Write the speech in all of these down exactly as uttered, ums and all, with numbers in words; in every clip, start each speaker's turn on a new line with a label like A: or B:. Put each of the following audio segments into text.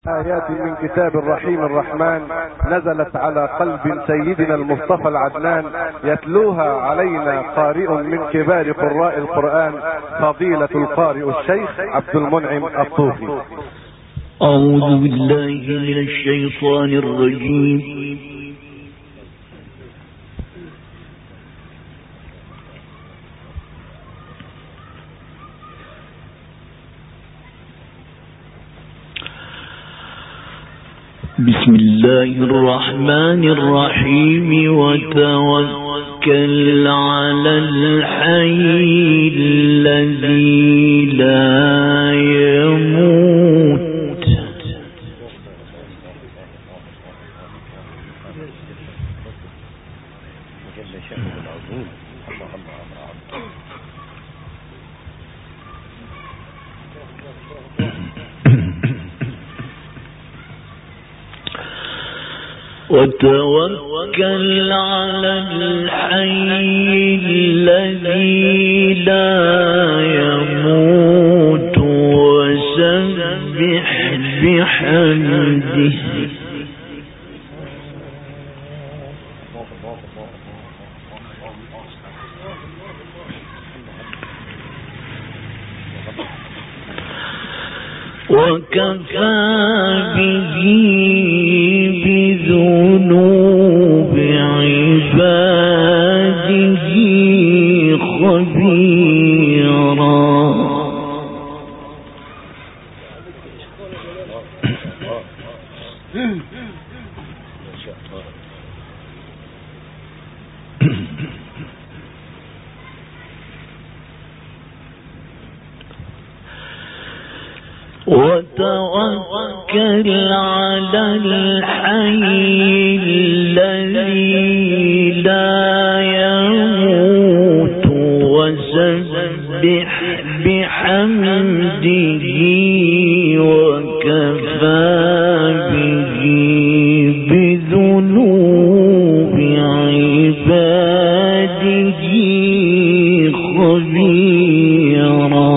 A: آيات من كتاب الرحيم الرحمن نزلت على قلب سيدنا المصطفى العدنان، يتلوها علينا قارئ من كبار قراء القرآن، فضيلة القارئ الشيخ عبد المنعم الطوفي.
B: أعوذ بالله من الشيطان الرجيم. بسم الله الرحمن الرحيم. وتوكل على الحي الذي لا يموت وتوكل على الحي الذي لا يموت وسبح بحمده وكفى به بذنوب عباده خبيرا. وتوكل على الحي الذي لا يموت وسبح بحمده وكفى به بذنوب عباده خبيرا.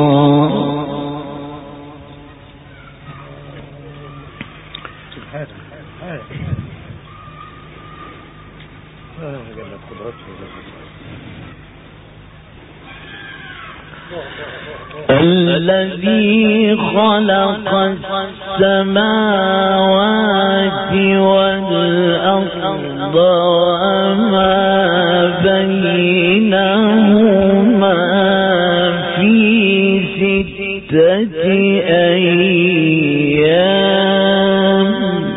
B: الذي خلق السماوات والأرض وما بينهما في ستة أيام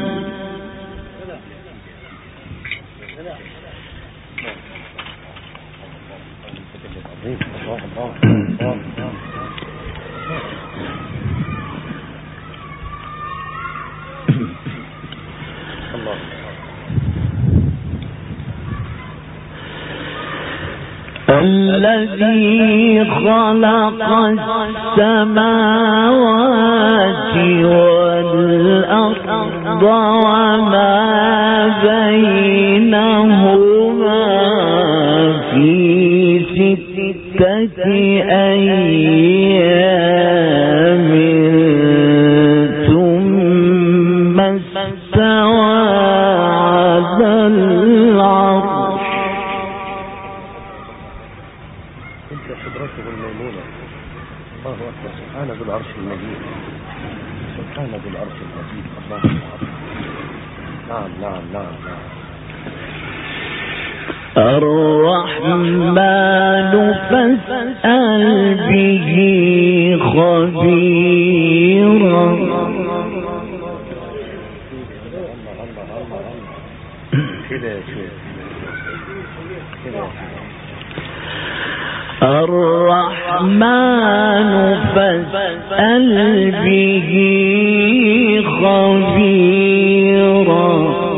B: الذي خلق السماوات والأرض وما بينهما في ستة أيام ثم استوى على العرش.
C: الله أكبر. سبحان ذو العرش المجيد. سبحان ذو العرش المجيد. الله أكبر. نعم نعم نعم نعم.
B: الرحمن فاسأل به خبيرا. الرحمن فاسأل به خبيرا.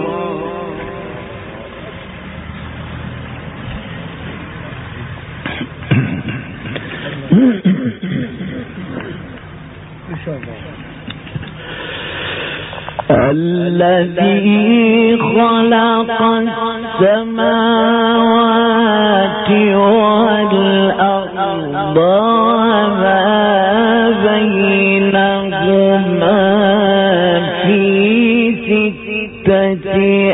B: الذي خلق السماوات والأرض وما بينهما في ستة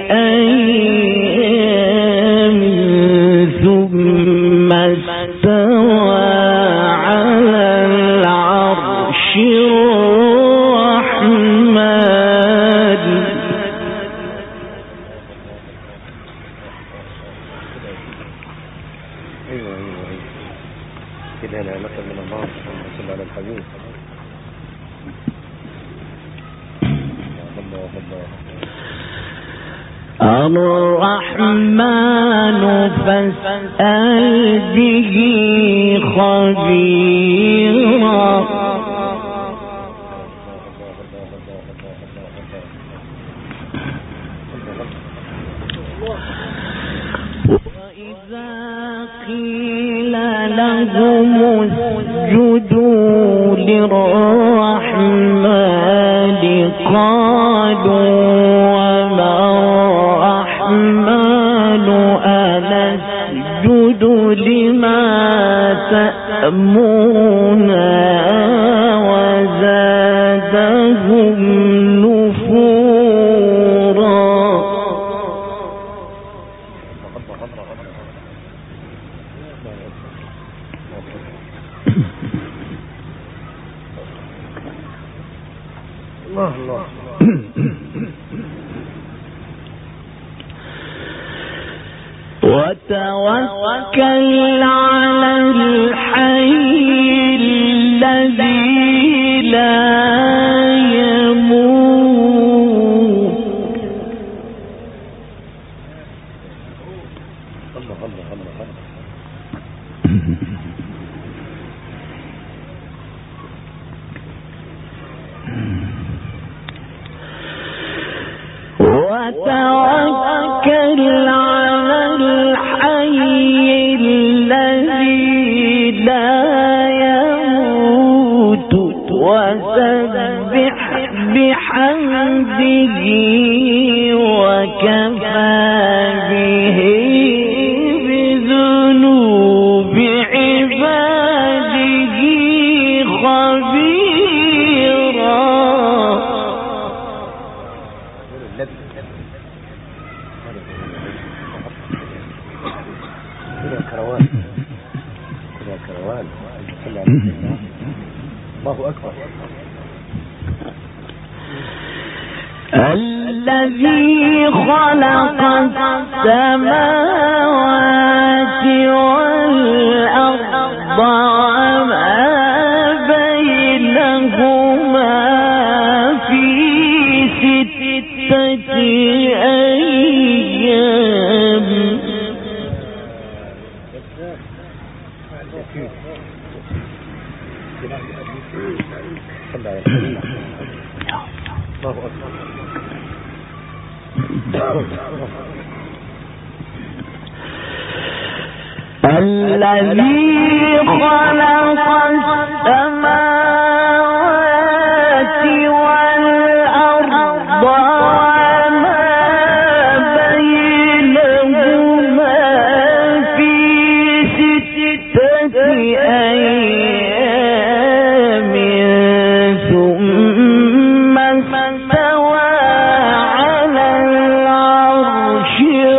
B: أيام ثم استوى على العرش الرحمن.
C: ايوه ايوه كده نعمة من الله. اللهم صل على الحبيب. الله الله.
B: الرحمن فاسأل به خبيرا. وإذا قيل لهم اسجدوا للرحمن قالوا وما الرحمن أنسجد لما تأمرنا وزادهم نفورا.
C: الله الله.
B: وتوكل على الحي الذي لا يموت.
C: الله الله الله.
B: وتوكل على الحي الذي لا يموت وسبح بحمده وكفى به بذنوب عباده خبيرا.
C: كده كروان كده كروان. الله أكبر.
B: الذي خلق السماوات والأرض وما بينهما في ستة أيام.
C: الله أكبر.
B: الذي خلق السماوات والأرض وما بينهما في ستة أيام ثم استوى على العرش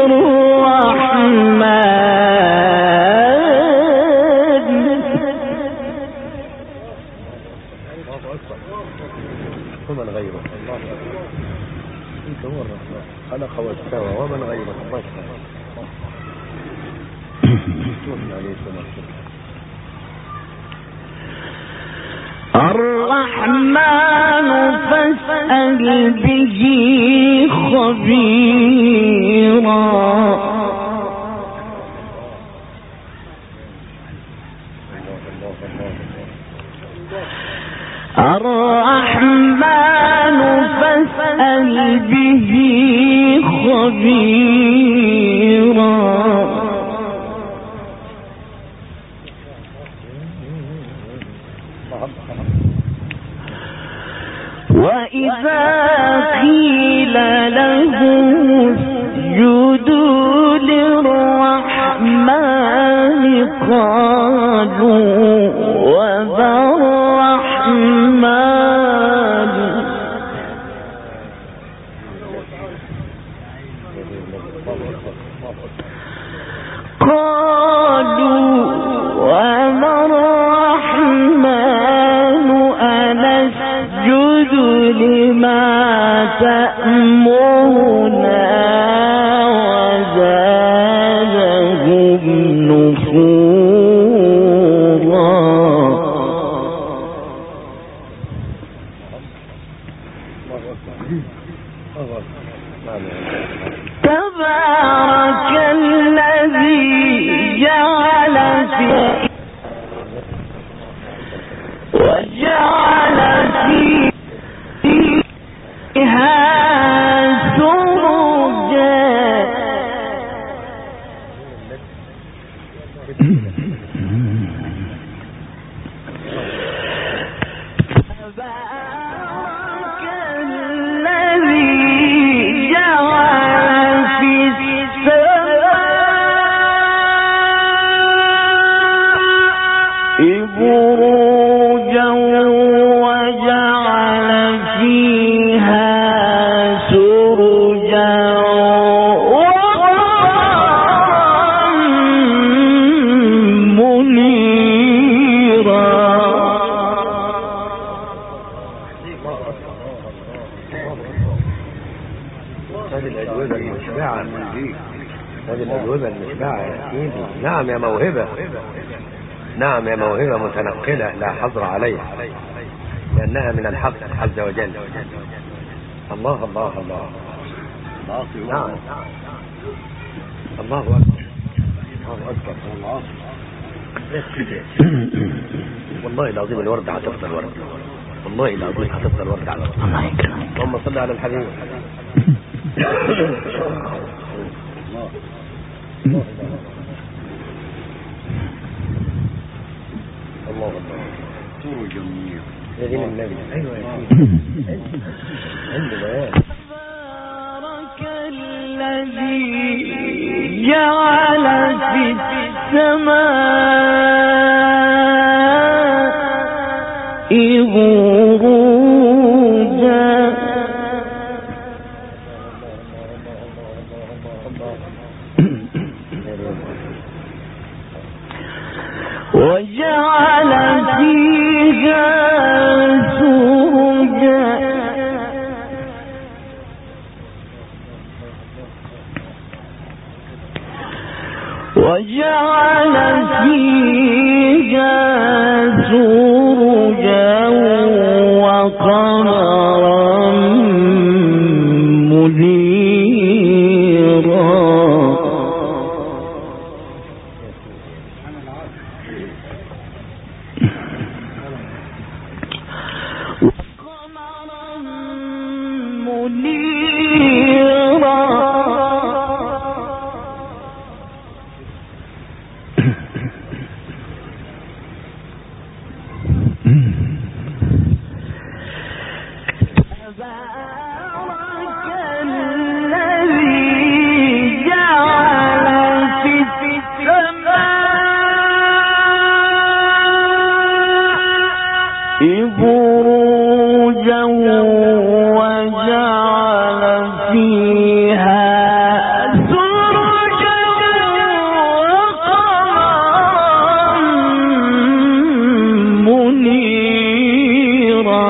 B: الرحمن.
C: ومن غيره الله أكبر. انت هو الرحمن خلق واستوى ومن غيره الله أكبر.
B: الرحمن فاسأل به خبيرا. الرحمن فاسأل به خبيرا. وإذا قيل لهم اسجدوا للرحمن قالوا وما الرحمن قالوا وما الرحمن أنسجد لما تأمرنا وزادهم نفورا. تبارك الذي جعل وجعل فيها سرجا تبارك الذي جعل في السماء بروجا وجعل فيها سرجا وقمرا منيرا.
C: هذه الأجوبة المشبعة هذه الأجوبة المشبعة يا سيدي. نعم يا موهبة، نعم يا موهبة متنقلة لا حظر عليها، لأنها من الحق عز وجل. الله الله الله. نعم الله أكبر، الله أكبر. والله العظيم الوردة هتفضل وردة، والله العظيم هتفضل وردة على طول.
B: الله يكرمك.
C: اللهم صل على الحبيب. الله الله. سرج منير. يدين النبي. أيوة يا سيدي. عنده بيان.
B: تبارك الذي جعل في السماء بروجا وجعل فيها سرجا وجعل فيها سرجا وقمرا منيرا. وقمرا منيرا. تبارك الذي جعل في السماء بروجا وجعل فيها سرجا وقمرا منيرا.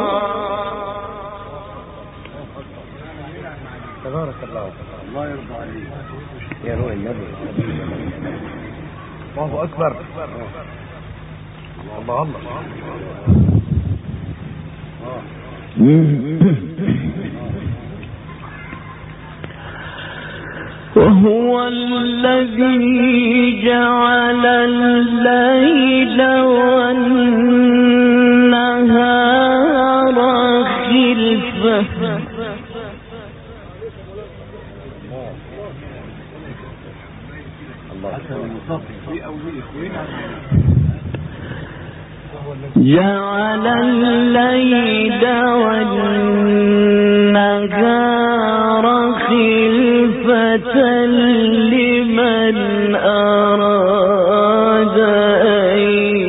C: تبارك الله. الله يرضى عليك يا روح النبي. الله أكبر. الله الله.
B: وهو الذي جعل الليل والنهار خلفة جعل الليل والنهار خلفة لمن أراد أن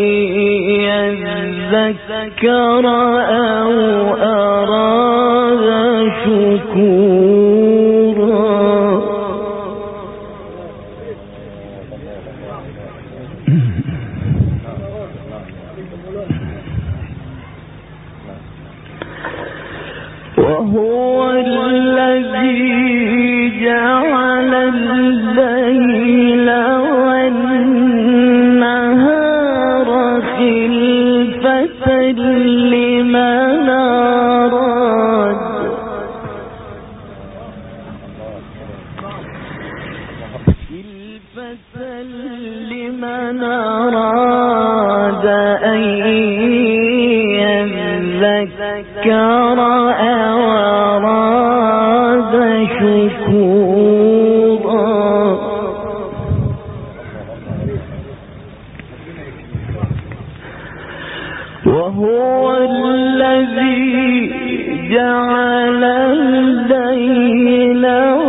B: يذكر أو أراد شكورا. وهو الذي جعل الليل والنهار خلفة لمن أراد خلفة لمن أراد أن يذكر أو أراد شكورا وهو الذي جعل الليل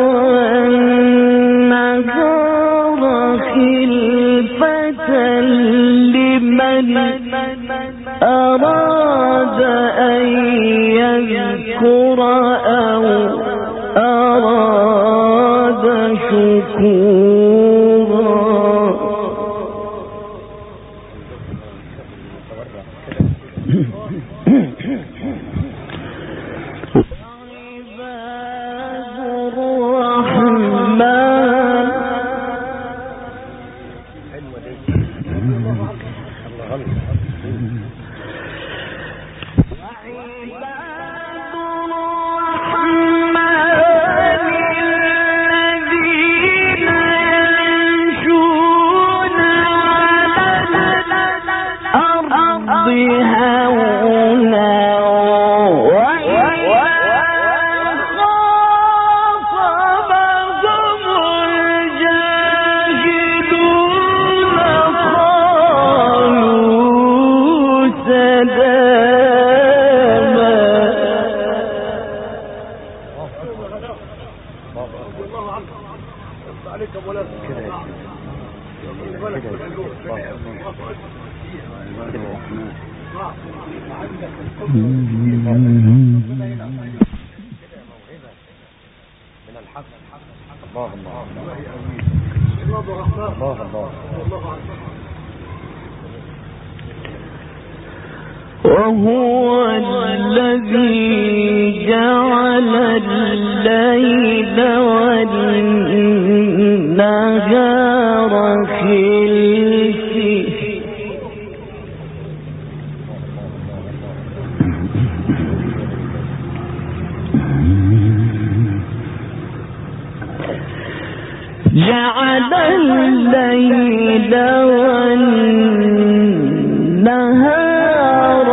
B: والنهار خلفة لمن أراد أن يذكر أو أراد شكورا عباد الرحمن وهو الذي جعل الليل والنهار خلفة جعل الليل والنهار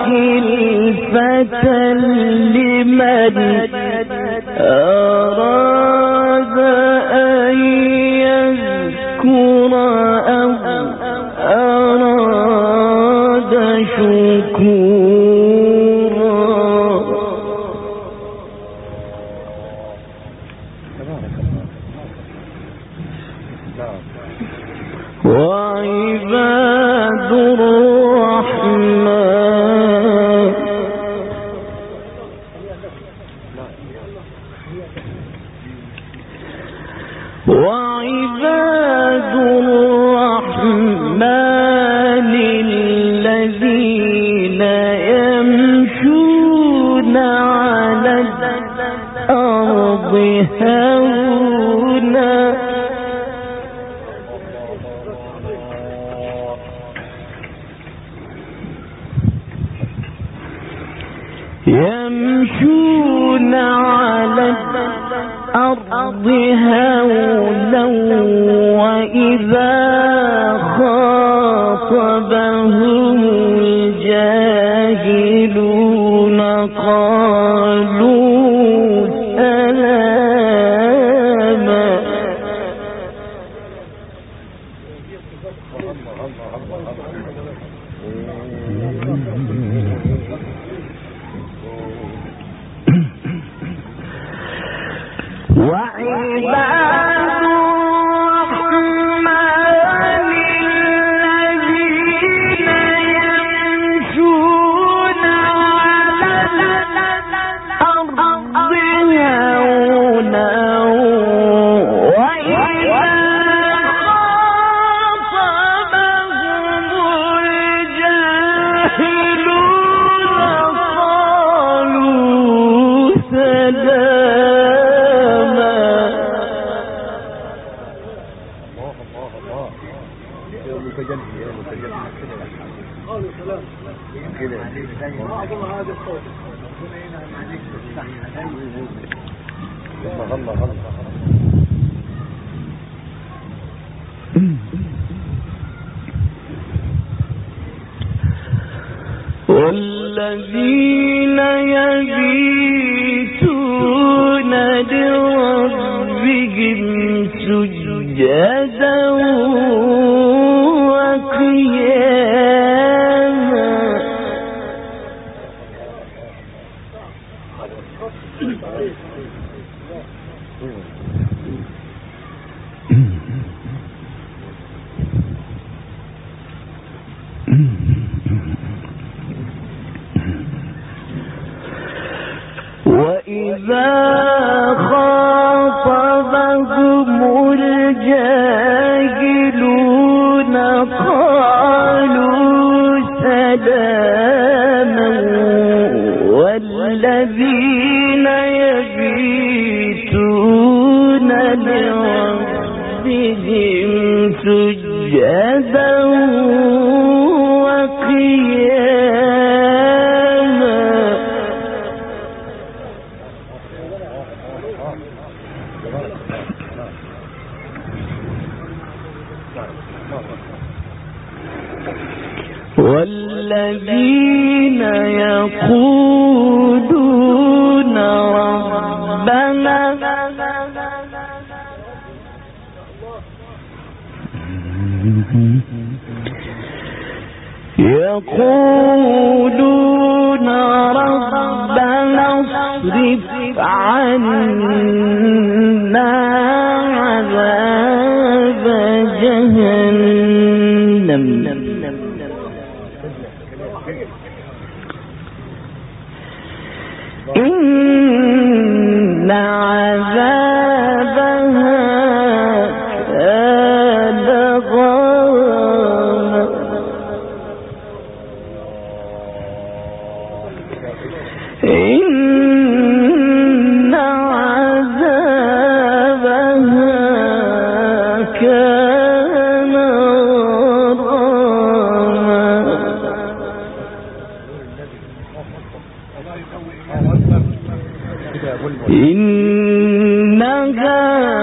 B: خلفة لمن أراد أن يذكر أو أراد شكورا وعباد الرحمن وعباد الرحمن الذين يمشون على الأرض هونا يمشون على الأرض هونا وإذا خاطبهم الجاهلون قالوا سلاما وعباد الرحمن الذين يمشون على الأرض هونا وإذا خاطبهم الجاهلون قالوا
C: الله الله
B: والذين يبيتون لربهم سجدا وقياما وإذا خاطبهم الجاهلون قالوا سلاما والذين يبيتون لربهم سجدا والذين يقولون ربنا يقولون ربنا اصرف عنا عذاب جهنم إن عذابها كان غراما إن عذابها كان إنها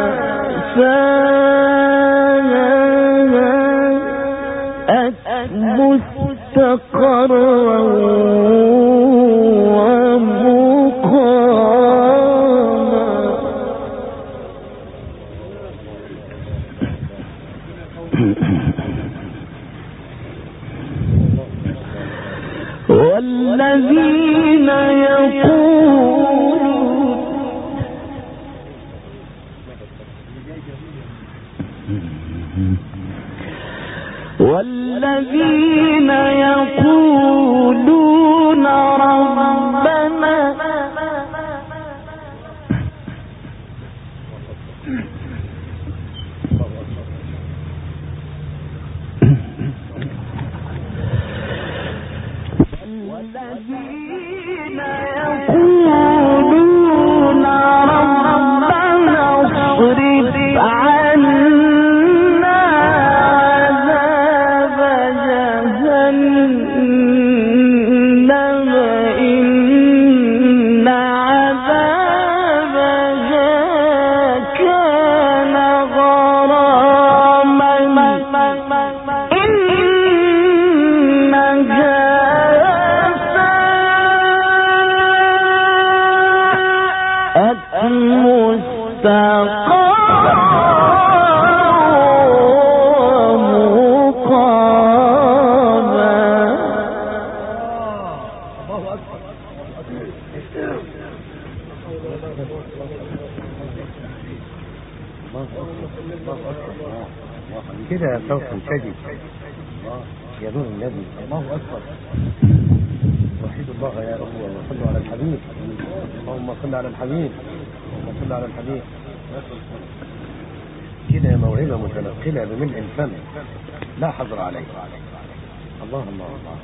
B: ساءت مستقرا ومقاما والذين يقولون والذين يقولون ربنا والذين يقولون ربنا اصرف عنا عذاب جهنم إن عذابها كان غراما إنها
C: كده صوت شديد يا نور النبي. الله أكبر. وحيد الله يا رب وصلوا على الحبيب. اللهم صل على الحبيب. اللهم صل على الحبيب. كده موهبة متنقلة بملء الفم لا حظر عليه. الله الله الله.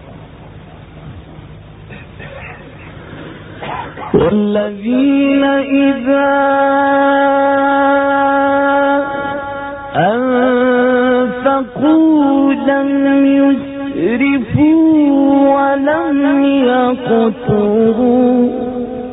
B: والذين إذا أنفقوا لم يسرفوا ولم يقتروا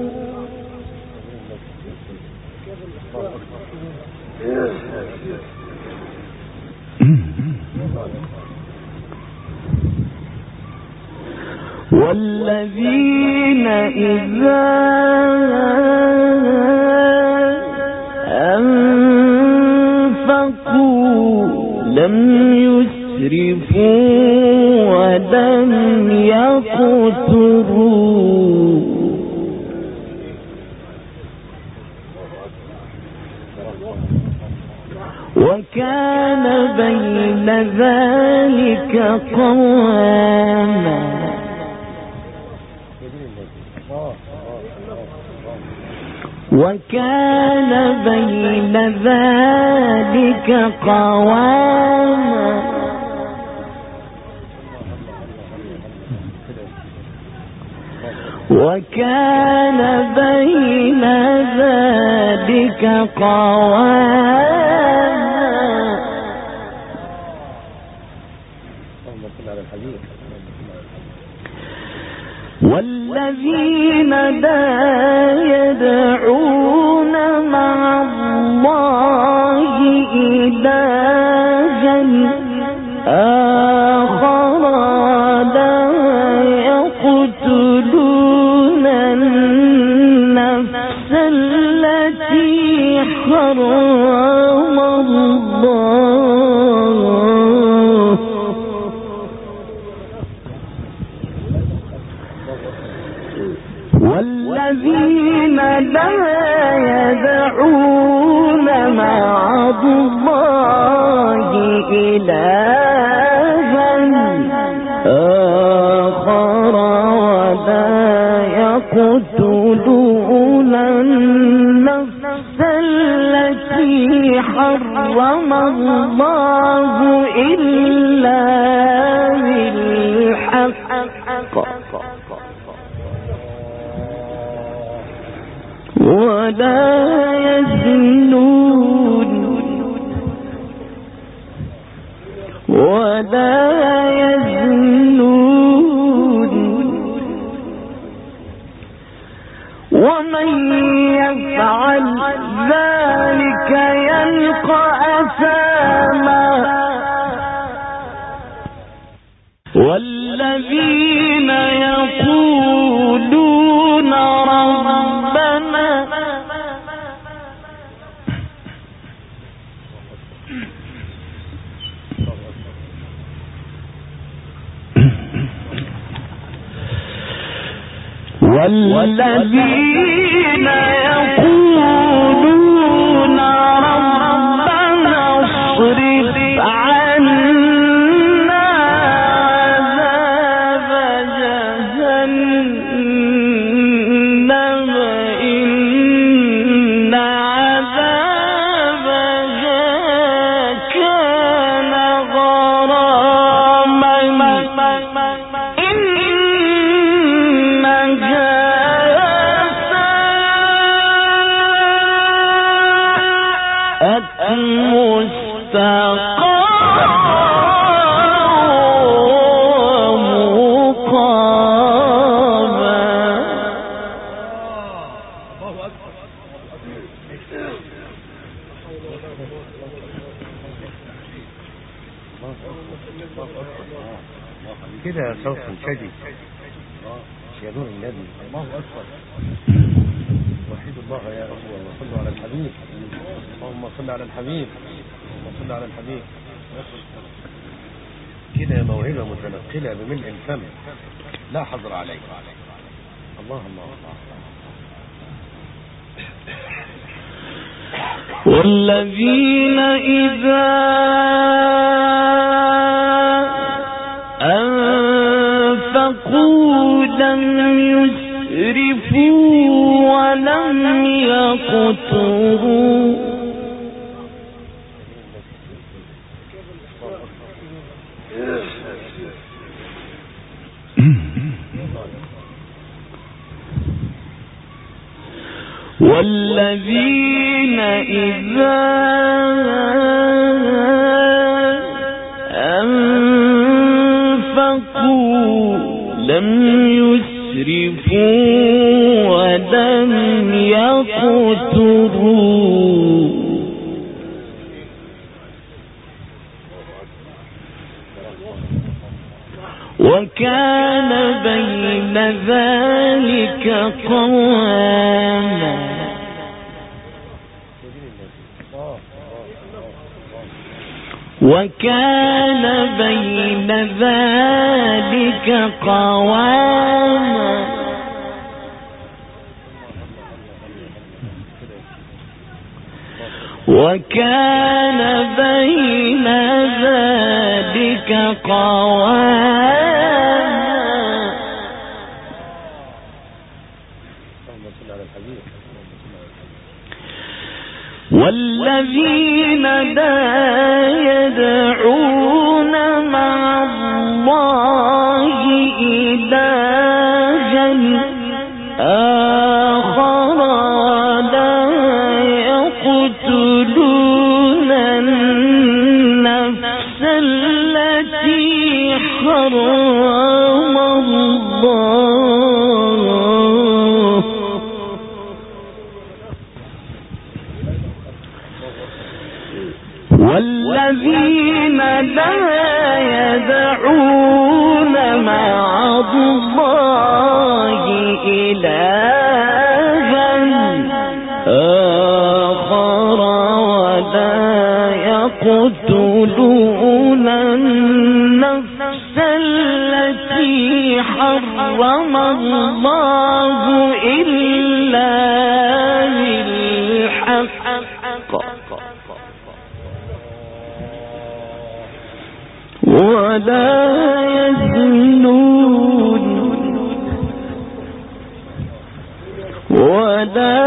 B: والذين إذا أنفقوا لم يسرفوا ولم يقتروا وكان بين ذلك قواما وكان بين ذلك قواما وكان بين ذلك قواما والذين لا يدعون مع الله إلها آخر لا يقتلون النفس التي حرم الله والذين لا يدعون مع الله إلها آخر ولا يقتلون النفس التي حرم الله إلا بالحق ولا يزنون ولا يزنون ومن يفعل ذلك يلقى أثاما والذين يقولون ربنا والذين يقولون ربنا اصرف عنا عذاب جهنم إن عذابها كان غراما
C: كده صوت شديد يا نور النبي. الله أكبر. وحيد الله يا رب وصلوا على الحبيب. اللهم صل على الحبيب. اللهم صل على الحبيب. كده موهبة متنقلة بملء الفم لا حظر عليه. الله الله الله.
B: والذين إذا أنفقوا لم يسرفوا ولم يقتروا والذين إذا أنفقوا لم يسرفوا ولم يقتلوا وكان بين ذلك قواما وكان بين ذلك قواما وكان بين ذلك قواما والذين لا يدعون مع الله إلها آخر لا يقتلون النفس التي حرم الله والذين لا يدعون مع الله إلها آخر ولا يقتلون النفس التي حرم الله إلا بالحق ولا يزنون ولا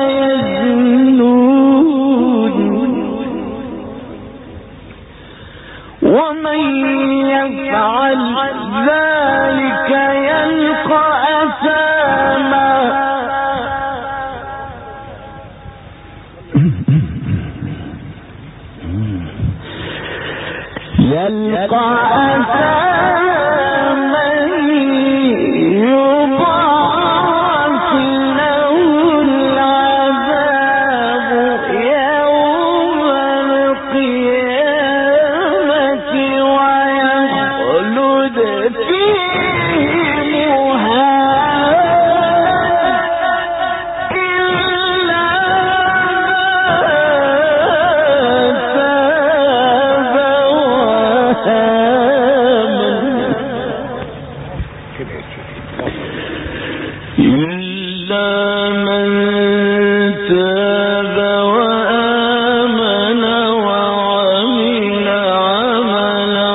B: يزنون ومن يفعل ذلك يلقى أثاما يلقى أثاما يضاعف له العذاب يوم القيامة ويخلد فيه مهانا إلا من تاب وآمن وعمل عملا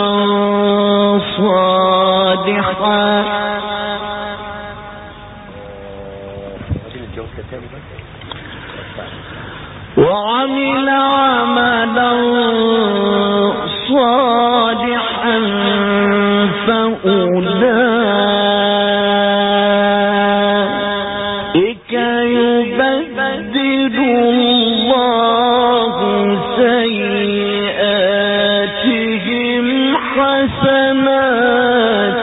B: صالحا وعمل عملا صالحا فأولئك يبدل الله سيئاتهم حسنات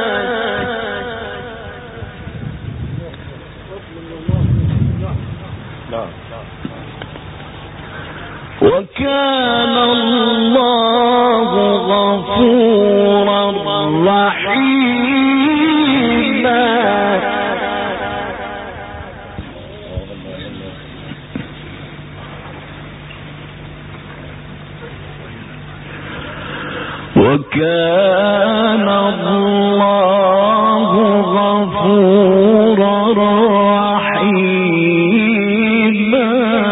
B: وكان الله غفورا رحيما وكان الله غفورا رحيما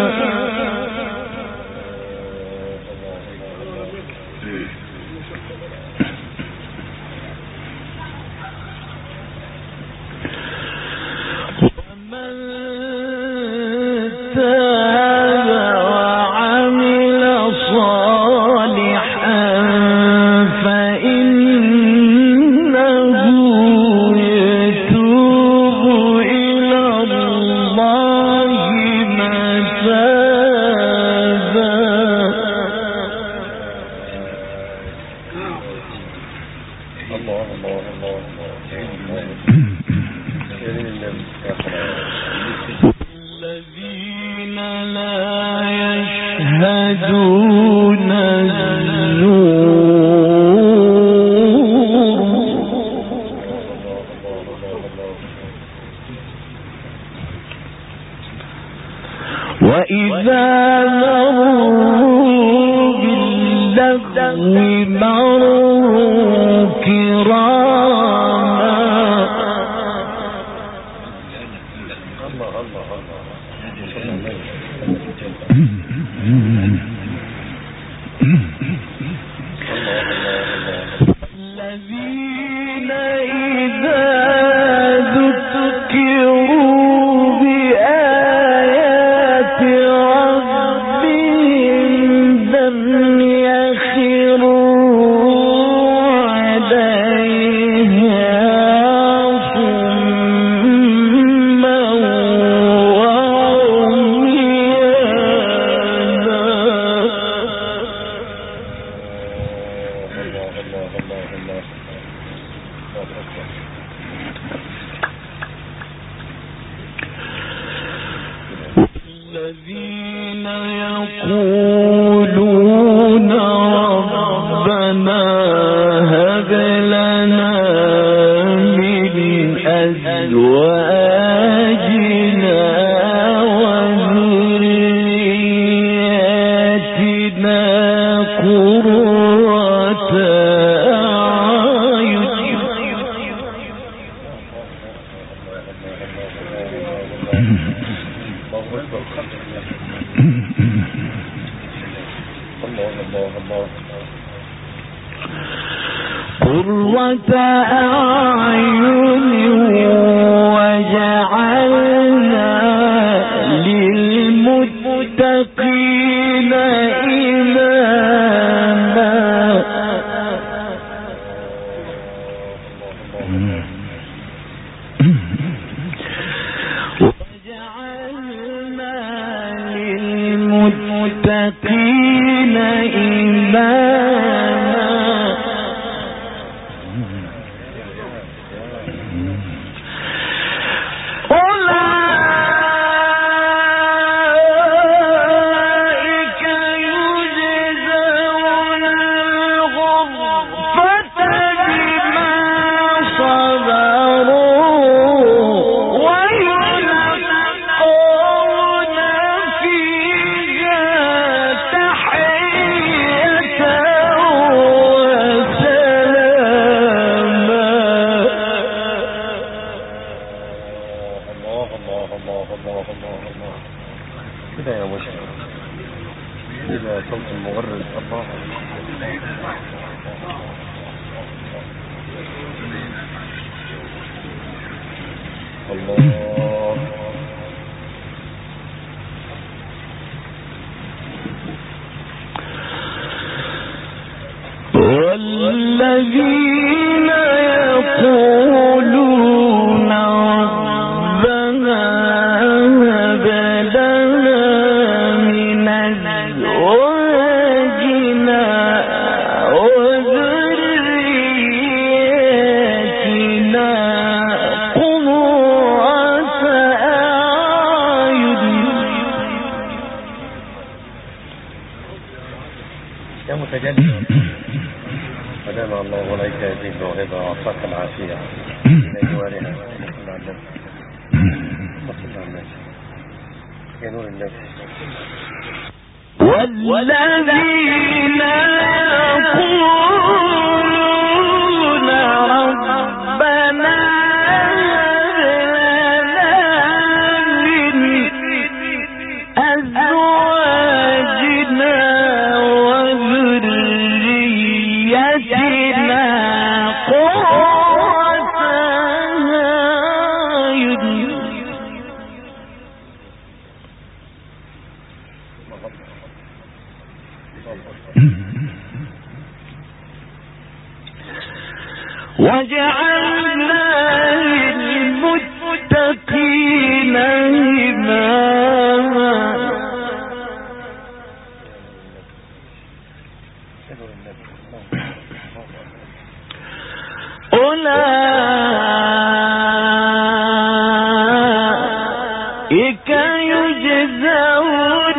B: ومن تاب وعمل صالحا فإن يشهدون وإذا مروا باللغو مروا كراما الذين إذا ذكروا بآيات ربهم لم يخروا عليها صما الذين يقولون ربنا هب لنا من أزواجنا وذرياتنا قرة أعين قرة أعين وجعلنا للمتقين إماما وجعلنا للمتقين إماما أولئك يجزون الغرفة بما صبروا ويلقون فيها تحية وسلاما.
C: كده يا مشرف كده صوت المغرد. الله الله
B: والذين يقولون ربنا هب لنا من أزواجنا وذرياتنا قرة أعين.
C: يا متجدد فدام الله عليك يزيد موهبة وعطاك العافية إلى جوارها. صلى على النبي صلى على النبي يا نور النبي.
B: والذين يقولون ربنا هب لنا من أزواجنا وذريتنا قرة أعين وجعلنا للمتقين إماما. أولئك يجزون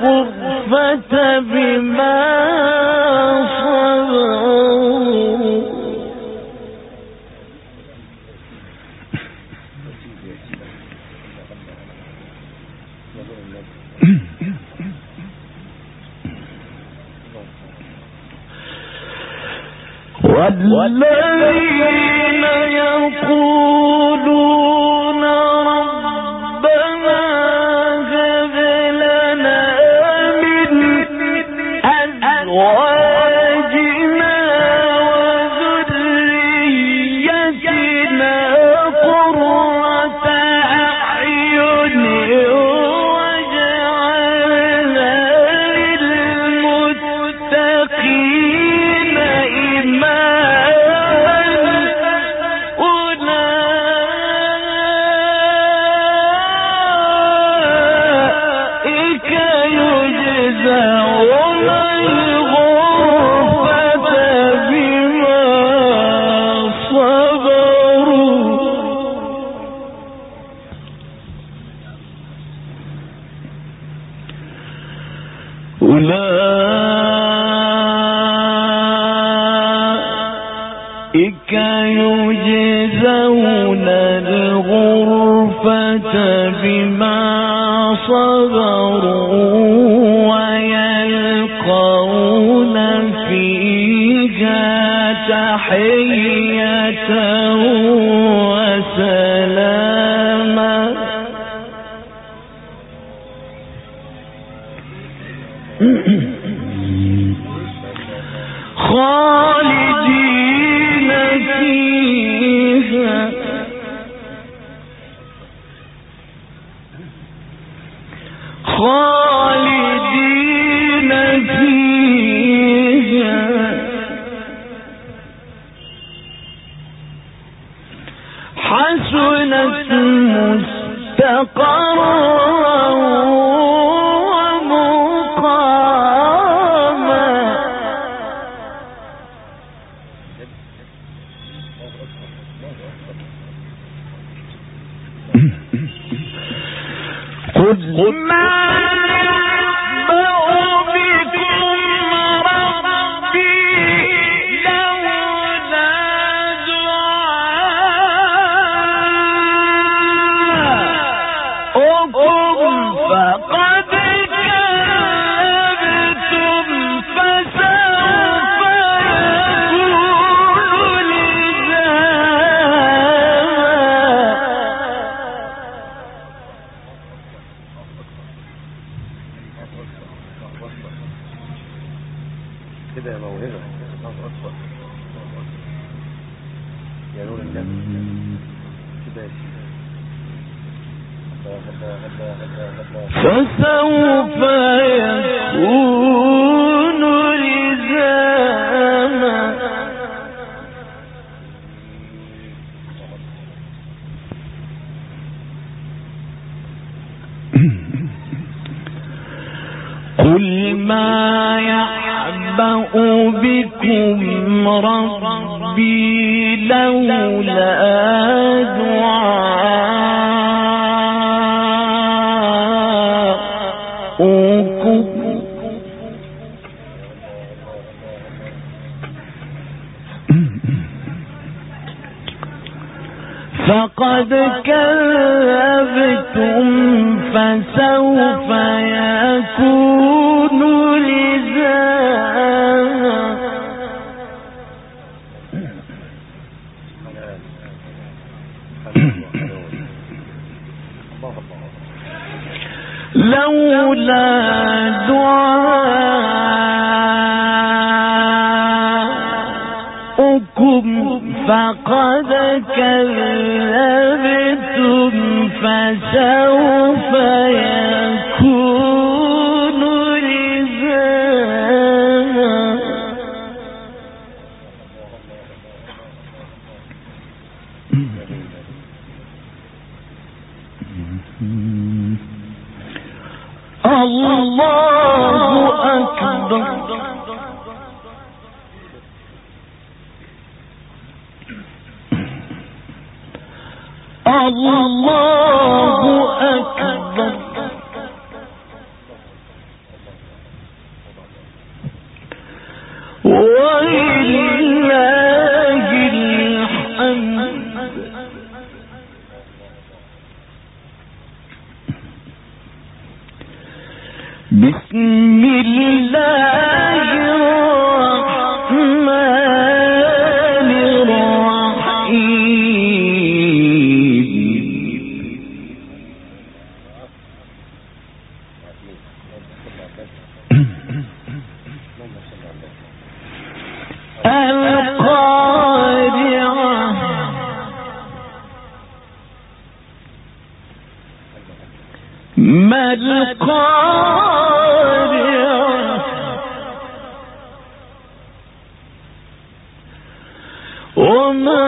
B: الغرفة بما صبروا والذين يقولون ربنا هب لنا من أزواجنا وذريتنا قرة أعين واجعلنا للمتقين أولئك يجزون الغرفة بما صبروا ويلقون فيها تحية وسلاما خالدين فيها خالدين فيها حسنت مستقرا ومقاما قل ما
C: كده يا موهبة. الله أكبر يا نور النبي كده
B: فسوف يكون لزاما قل ما يعبأ بكم ربي لولا دعاؤكم فقد كذبتم فسوف يكون لزاما لولا دعاؤكم فقد كذبتم فسوف يكون لزاما الله أكبر الله أكبر ولله الحمد. بسم الله الرحمن ما القارعة وما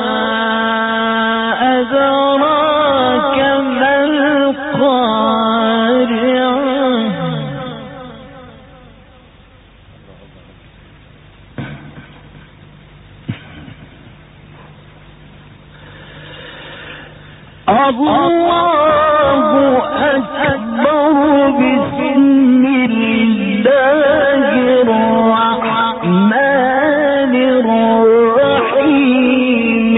B: أدراك ما القارعة الله أكبر. بسم الله الرحمن الرحيم.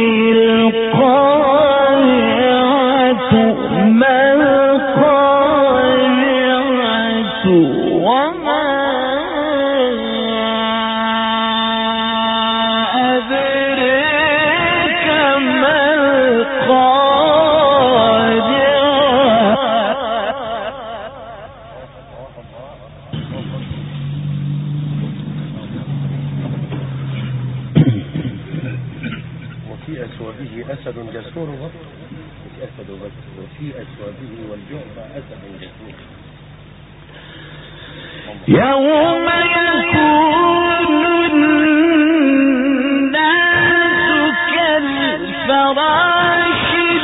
B: القارعة ما القارعة وما أدريك ما
C: وفي أسوابه أسد جسور وفي أسد بس وفي أسوابه والجعب أسد جسور.
B: يوم يكون الناس كالفراش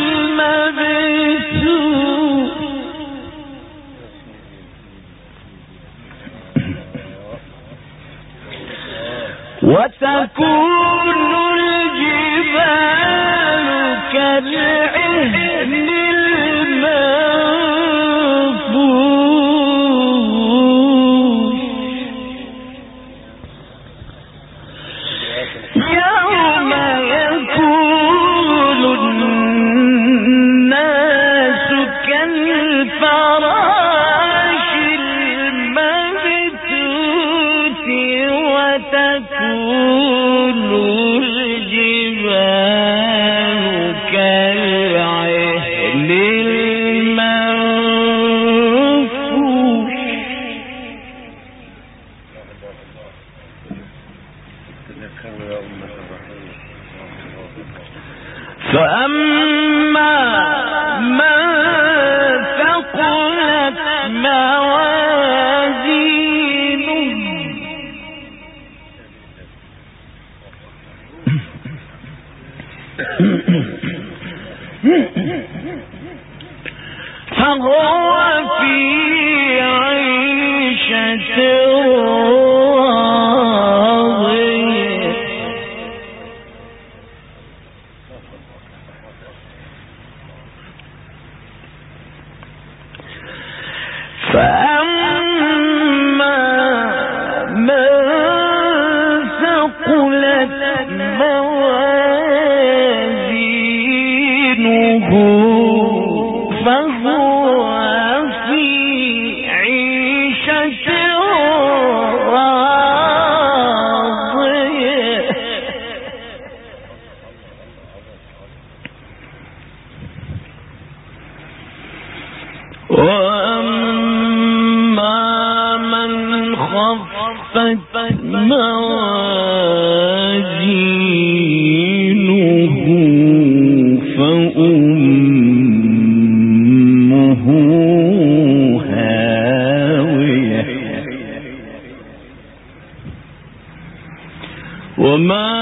B: المبثوث وتكون الجبال كالعهن المنفوش. يوم يكون الناس كالفراش المبثوث وتكون الجبال كالعهن المنفوش. فأما من ثقلت موازينه فهو في عيشة راضية. فأما من ثقلت موازينه فهو في عيشة راضية. وأما من خفت موازينه فأمه هاوية وما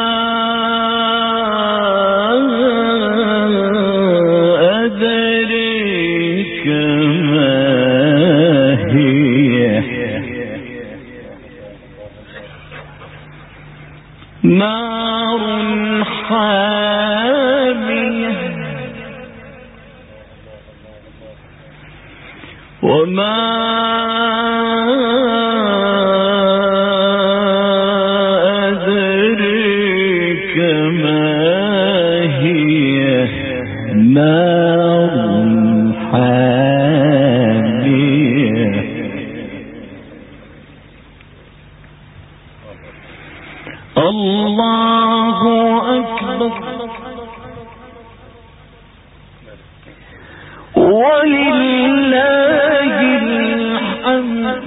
B: أدريك ما هي نار حامية وما الله أكبر ولله الحمد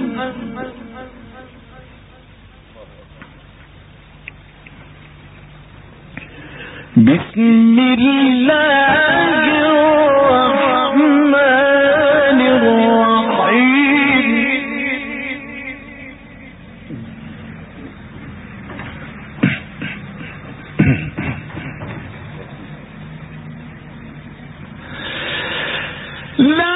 B: بسم الله الرحمن الرحيم لا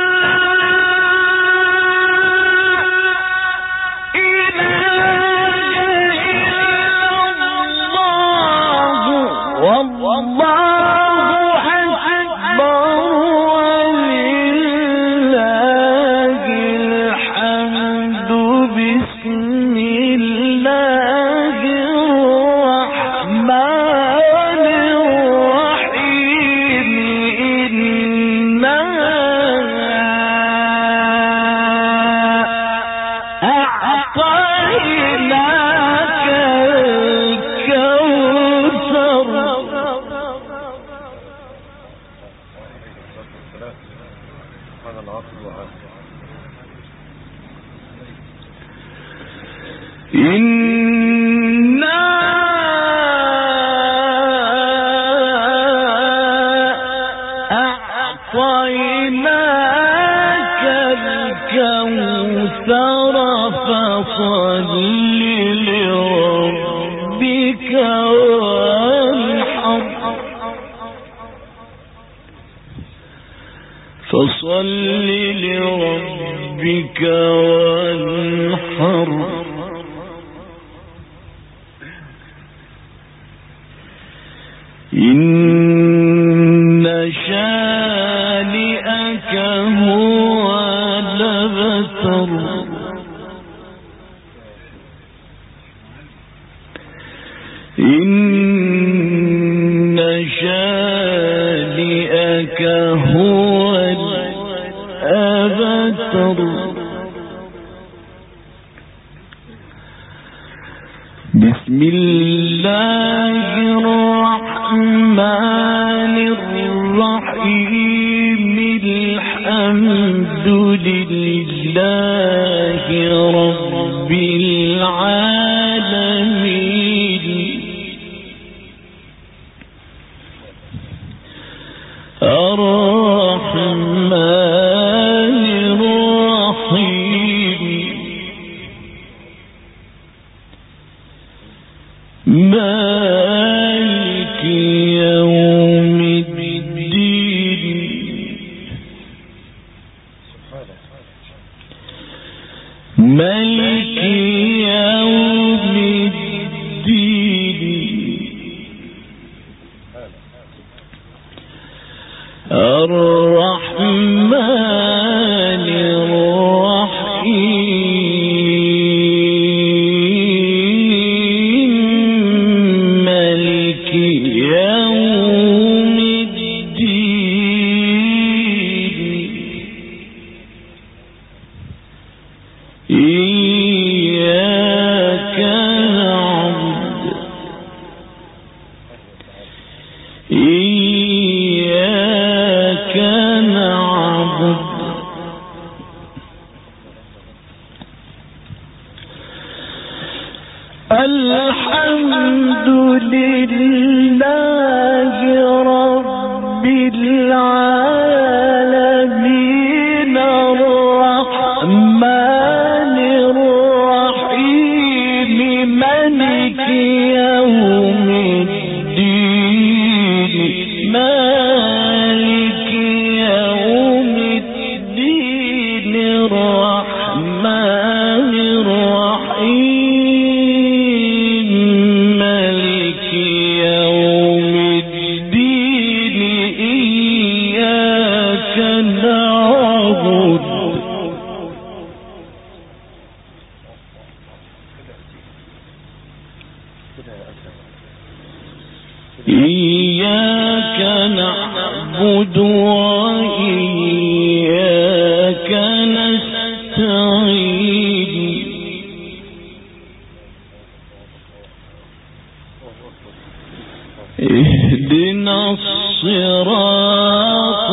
B: إنا أعطيناك الكوثر فصل لربك وانحر فصل لربك وانحر إن شانئك هو الأبتر إن شانئك هو الأبتر بسم الله الرحمن الرحيم الحمد لله رب العالمين الرحمن الرحيم مالك يوم الدين مالك يوم الدين الرحمن الرحيم مالك يوم الدين إياك نعبد إياك نعبد الحمد لله رب العالمين الرحمن الرحيم مالك يوم الدين مالك يوم الدين الرحمن الرحيم مالك يوم الدين إياك نعبد إياك نعبد وإياك نستعين اهدنا الصراط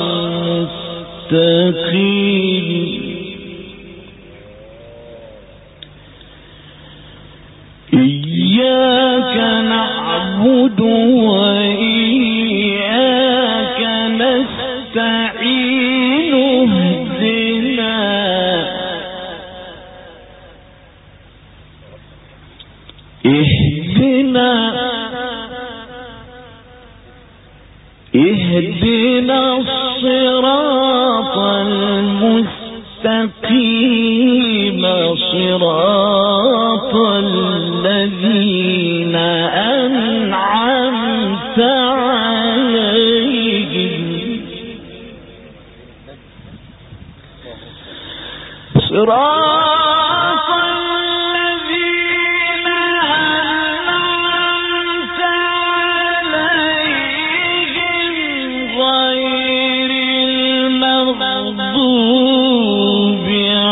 B: المستقيم إياك نعبد وإياك نستعين اهدنا اهدنا اهدنا الصراط المستقيم صراط الذين أنعمت عليهم صراط الذين أنعمت عليهم غير المغضوب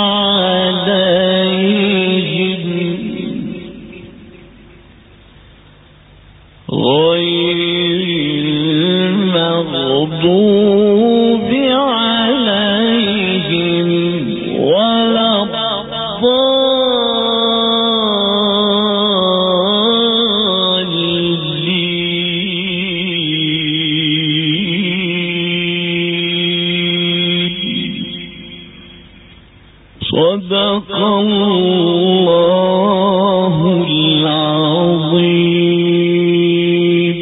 B: عليهم غير المغضوب عليهم ولا الضالين. صدق الله العظيم.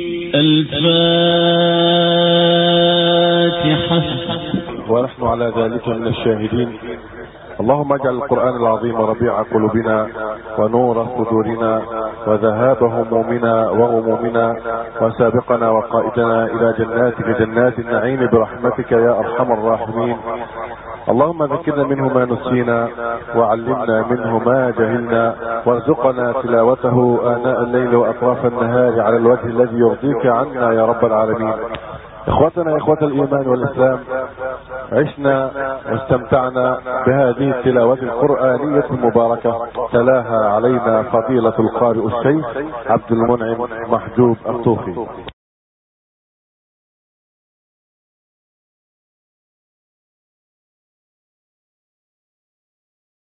B: الفاتحة.
A: ونحن على ذلك من الشاهدين. اللهم اجعل القرآن العظيم ربيع قلوبنا ونور صدورنا وذهاب همومنا وغمومنا وسابقنا وقائدنا إلى جناتك جنات النعيم برحمتك يا أرحم الراحمين. اللهم ذكرنا منه ما نسينا وعلمنا منه ما جهلنا وارزقنا تلاوته آناء الليل وأطراف النهار على الوجه الذي يرضيك عنا يا رب العالمين. إخوتنا إخوة الإيمان والإسلام، عشنا واستمتعنا بهذه التلاوة القرآنية المباركة تلاها علينا فضيلة القارئ الشيخ عبد المنعم محجوب الطوخي.